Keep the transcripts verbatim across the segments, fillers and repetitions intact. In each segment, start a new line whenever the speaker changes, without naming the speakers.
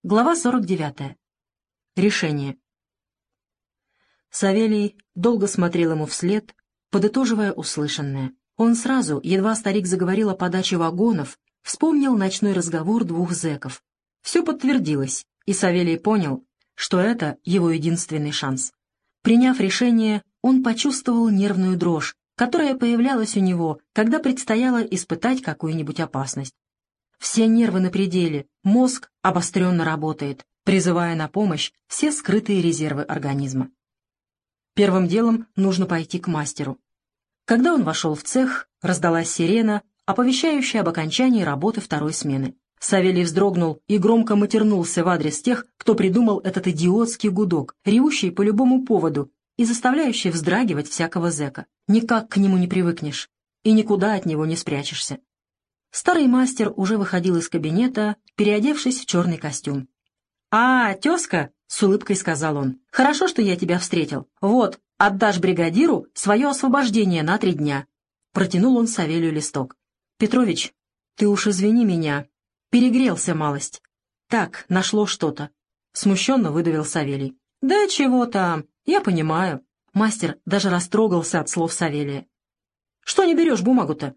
Глава сорок девятая. Решение. Савелий долго смотрел ему вслед, подытоживая услышанное. Он сразу, едва старик заговорил о подаче вагонов, вспомнил ночной разговор двух зэков. Все подтвердилось, и Савелий понял, что это его единственный шанс. Приняв решение, он почувствовал нервную дрожь, которая появлялась у него, когда предстояло испытать какую-нибудь опасность. Все нервы на пределе, мозг обостренно работает, призывая на помощь все скрытые резервы организма. Первым делом нужно пойти к мастеру. Когда он вошел в цех, раздалась сирена, оповещающая об окончании работы второй смены. Савелий вздрогнул и громко матернулся в адрес тех, кто придумал этот идиотский гудок, ревущий по любому поводу и заставляющий вздрагивать всякого зэка. Никак к нему не привыкнешь и никуда от него не спрячешься. Старый мастер уже выходил из кабинета, переодевшись в черный костюм. «А, тезка!» — с улыбкой сказал он. «Хорошо, что я тебя встретил. Вот, отдашь бригадиру свое освобождение на три дня». Протянул он Савелию листок. «Петрович, ты уж извини меня. Перегрелся малость. Так, нашло что-то». Смущенно выдавил Савелий. «Да чего там, я понимаю». Мастер даже растрогался от слов Савелия. «Что не берешь бумагу-то?»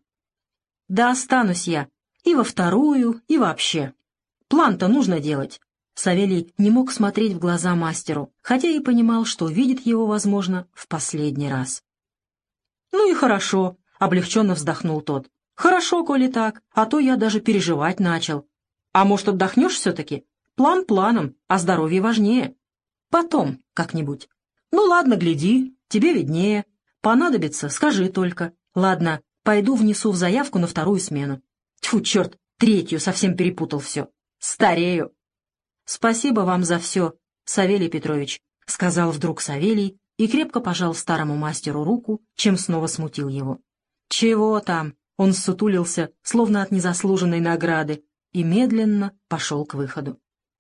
«Да останусь я. И во вторую, и вообще. План-то нужно делать». Савелий не мог смотреть в глаза мастеру, хотя и понимал, что видит его, возможно, в последний раз. «Ну и хорошо», — облегченно вздохнул тот. «Хорошо, коли так, а то я даже переживать начал. А может, отдохнешь все-таки? План планом, а здоровье важнее. Потом как-нибудь. Ну ладно, гляди, тебе виднее. Понадобится, скажи только. Ладно, пойду внесу в заявку на вторую смену. Тьфу, черт, третью, совсем перепутал все. Старею». «Спасибо вам за все, Савелий Петрович», — сказал вдруг Савелий и крепко пожал старому мастеру руку, чем снова смутил его. «Чего там?» — он ссутулился, словно от незаслуженной награды, и медленно пошел к выходу.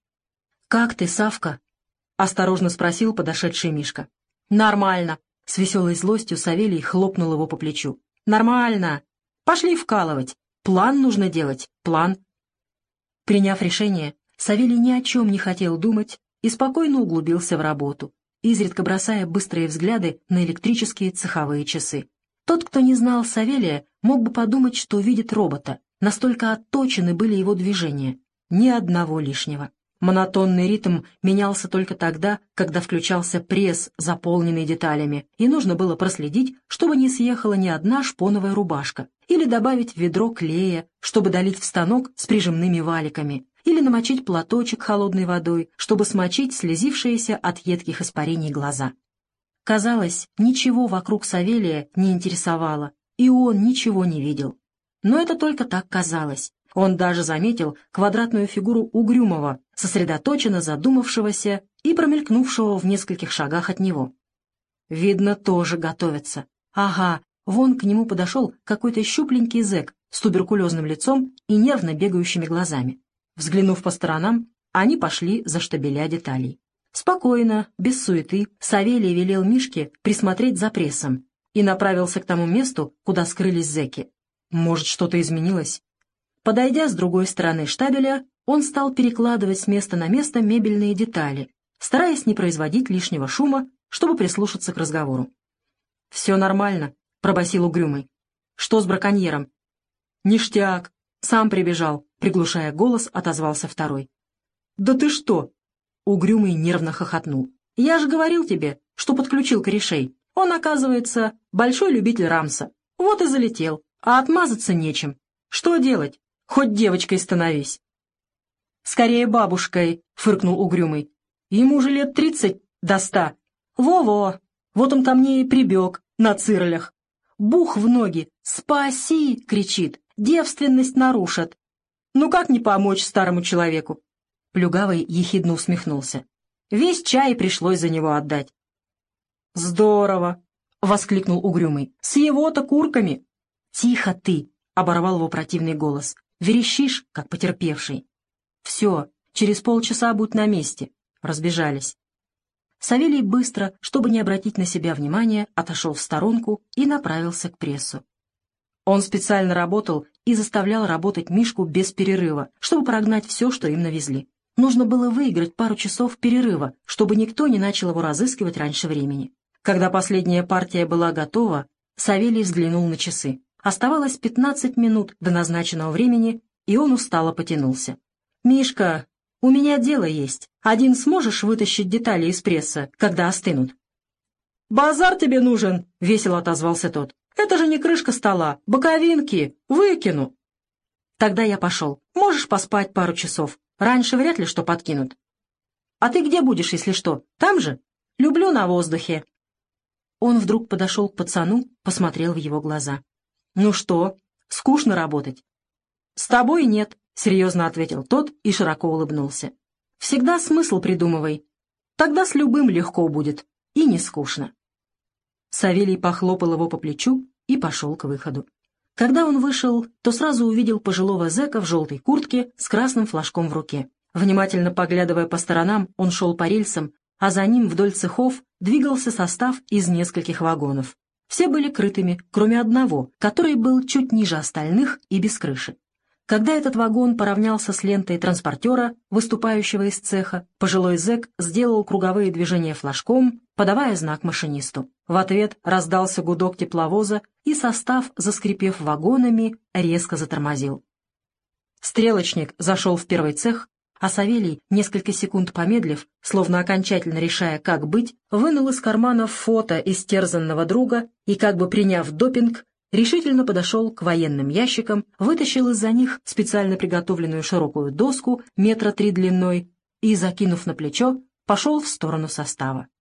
«Как ты, Савка?» — осторожно спросил подошедший Мишка. «Нормально», — с веселой злостью Савелий хлопнул его по плечу. «Нормально. Пошли вкалывать. План нужно делать. План». Приняв решение, Савелий ни о чем не хотел думать и спокойно углубился в работу, изредка бросая быстрые взгляды на электрические цеховые часы. Тот, кто не знал Савелия, мог бы подумать, что видит робота. Настолько отточены были его движения. Ни одного лишнего. Монотонный ритм менялся только тогда, когда включался пресс, заполненный деталями, и нужно было проследить, чтобы не съехала ни одна шпоновая рубашка, или добавить в ведро клея, чтобы долить в станок с прижимными валиками, или намочить платочек холодной водой, чтобы смочить слезившиеся от едких испарений глаза. Казалось, ничего вокруг Савелия не интересовало, и он ничего не видел. Но это только так казалось. Он даже заметил квадратную фигуру Угрюмова, сосредоточенно задумавшегося и промелькнувшего в нескольких шагах от него. Видно, тоже готовится. Ага, вон к нему подошел какой-то щупленький зэк с туберкулезным лицом и нервно бегающими глазами. Взглянув по сторонам, они пошли за штабеля деталей. Спокойно, без суеты, Савелий велел Мишке присмотреть за прессом и направился к тому месту, куда скрылись зэки. Может, что-то изменилось? Подойдя с другой стороны штабеля, он стал перекладывать с места на место мебельные детали, стараясь не производить лишнего шума, чтобы прислушаться к разговору. «Все нормально», — пробасил Угрюмый. «Что с браконьером?» «Ништяк. Сам прибежал», — приглушая голос, отозвался второй. «Да ты что?» — Угрюмый нервно хохотнул. «Я же говорил тебе, что подключил корешей. Он, оказывается, большой любитель рамса. Вот и залетел, а отмазаться нечем. Что делать? Хоть девочкой становись». «Скорее бабушкой», — фыркнул Угрюмый. «Ему же лет тридцать до ста. Во-во, вот он ко мне и прибег на цирлях. Бух в ноги. «Спаси!» — кричит. «Девственность нарушат». Ну как не помочь старому человеку?» Плюгавый ехидно усмехнулся. «Весь чай пришлось за него отдать». «Здорово!» — воскликнул Угрюмый. «С его-то курками!» «Тихо ты!» — оборвал его противный голос. «Верещишь, как потерпевший». «Все, через полчаса будь на месте». Разбежались. Савелий быстро, чтобы не обратить на себя внимания, отошел в сторонку и направился к прессу. Он специально работал и заставлял работать Мишку без перерыва, чтобы прогнать все, что им навезли. Нужно было выиграть пару часов перерыва, чтобы никто не начал его разыскивать раньше времени. Когда последняя партия была готова, Савелий взглянул на часы. Оставалось пятнадцать минут до назначенного времени, и он устало потянулся. «Мишка, у меня дело есть. Один сможешь вытащить детали из пресса, когда остынут?» «Базар тебе нужен!» — весело отозвался тот. «Это же не крышка стола, боковинки, выкину!» «Тогда я пошел. Можешь поспать пару часов. Раньше вряд ли что подкинут». «А ты где будешь, если что? Там же? Люблю на воздухе». Он вдруг подошел к пацану, посмотрел в его глаза. «Ну что, скучно работать?» «С тобой нет», — серьезно ответил тот и широко улыбнулся. «Всегда смысл придумывай. Тогда с любым легко будет и не скучно». Савелий похлопал его по плечу и пошел к выходу. Когда он вышел, то сразу увидел пожилого зэка в желтой куртке с красным флажком в руке. Внимательно поглядывая по сторонам, он шел по рельсам, а за ним вдоль цехов двигался состав из нескольких вагонов. Все были крытыми, кроме одного, который был чуть ниже остальных и без крыши. Когда этот вагон поравнялся с лентой транспортера, выступающего из цеха, пожилой зэк сделал круговые движения флажком, подавая знак машинисту. В ответ раздался гудок тепловоза, и состав, заскрипев вагонами, резко затормозил. Стрелочник зашел в первый цех, а Савелий, несколько секунд помедлив, словно окончательно решая, как быть, вынул из кармана фото истерзанного друга и, как бы приняв допинг, решительно подошел к военным ящикам, вытащил из-за них специально приготовленную широкую доску метра три длиной и, закинув на плечо, пошел в сторону состава.